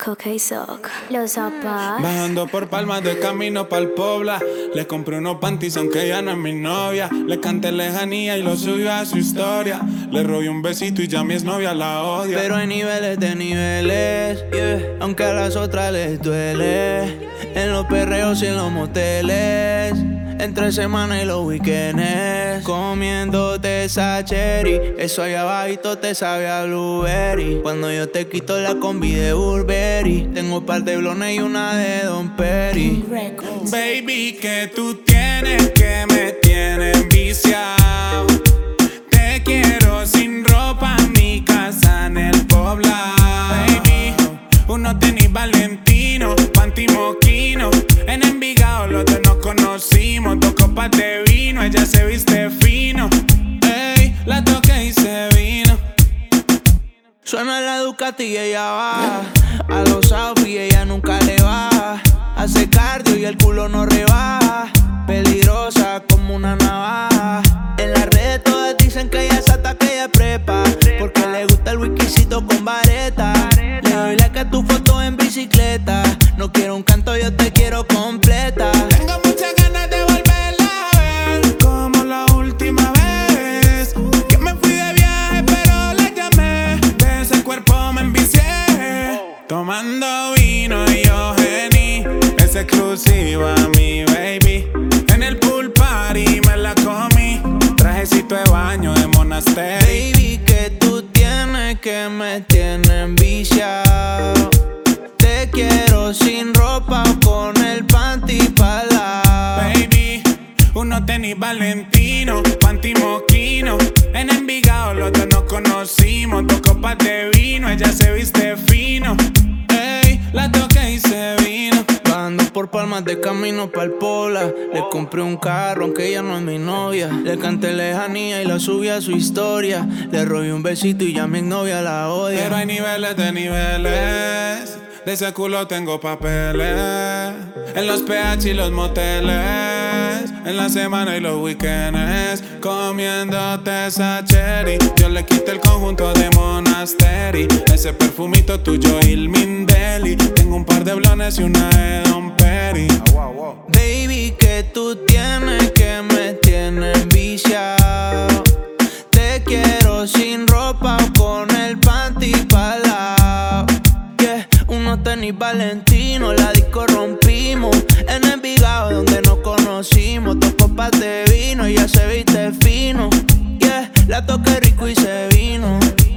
Coca y Soc, los zapatos. Bajando por Palmas de camino pa'l Pobla. Le compré unos panties aunque ella no es mi novia. Le canté lejanía y lo subió a su historia. Le robé un besito y ya mi exnovia la odia. Pero hay niveles de niveles, yeah. Aunque a las otras les duele. En los perreos y en los moteles, entre semana y los weekends, comiéndote esa cherry. Eso allá abajito te sabe a blueberry. Cuando yo te quito la combi de Burberry, tengo un par de blones y una de Don Perry. Baby, que tú tienes que me tienes viciado. Te quiero sin ropa en mi casa en el poblado. Baby, uno tenis Valentino, panty Moquino. En Envigado los dos nos conocimos. 2 copas de vino, ella se viste fino. Ey, la toqué y se vino. Suena la Ducati y ella va. A los outfits ella nunca le baja. Hace cardio y el culo no rebaja. Peligrosa como una navaja. En las redes todas dicen que ella es hasta que ella prepa, porque le gusta el whiskycito con vareta. Le doy like a tu foto en bicicleta. No quiero un canto, yo te quiero completa. Tengo muchas ganas de volverla a ver, como la última vez que me fui de viaje pero la llamé. De ese cuerpo me envicié, tomando vino y yo Henny. Es exclusiva mi baby. En el pool party me la comí. Trajecito de baño de Monastery. Baby, que tú tienes que me tienes viciado. Te quiero sin ropa o con el panty pa'l lado. Baby, uno tenis Valentino, panty Moquino. En Envigado los dos nos conocimos. 2 copas de vino, ella se viste fino. Ey, la toqué y se vino. Bajando por Palmas de camino pa'l Pola. Le compré un carro aunque ella no es mi novia. Le canté lejanía y la subí a su historia. Le robé un besito y ya mi novia la odia. Pero hay niveles de niveles. De ese culo tengo papeles. En los PH y los moteles. En la semana y los weekends. Comiéndote esa cherry. Yo le quité el conjunto de Monastery. Ese perfumito tuyo Ilmindeli. Tengo un par de blones y una de Don Perry. Baby, que tú tienes que me tienes viciado. Te quiero sin ropa o con el panty pa'l lado. Yeah, unos tenis Valentino, la disco rompimos. En Envigado donde nos conocimos. 2 copas de vino, ya se viste fino. Yeah, la toqué rico y se vino.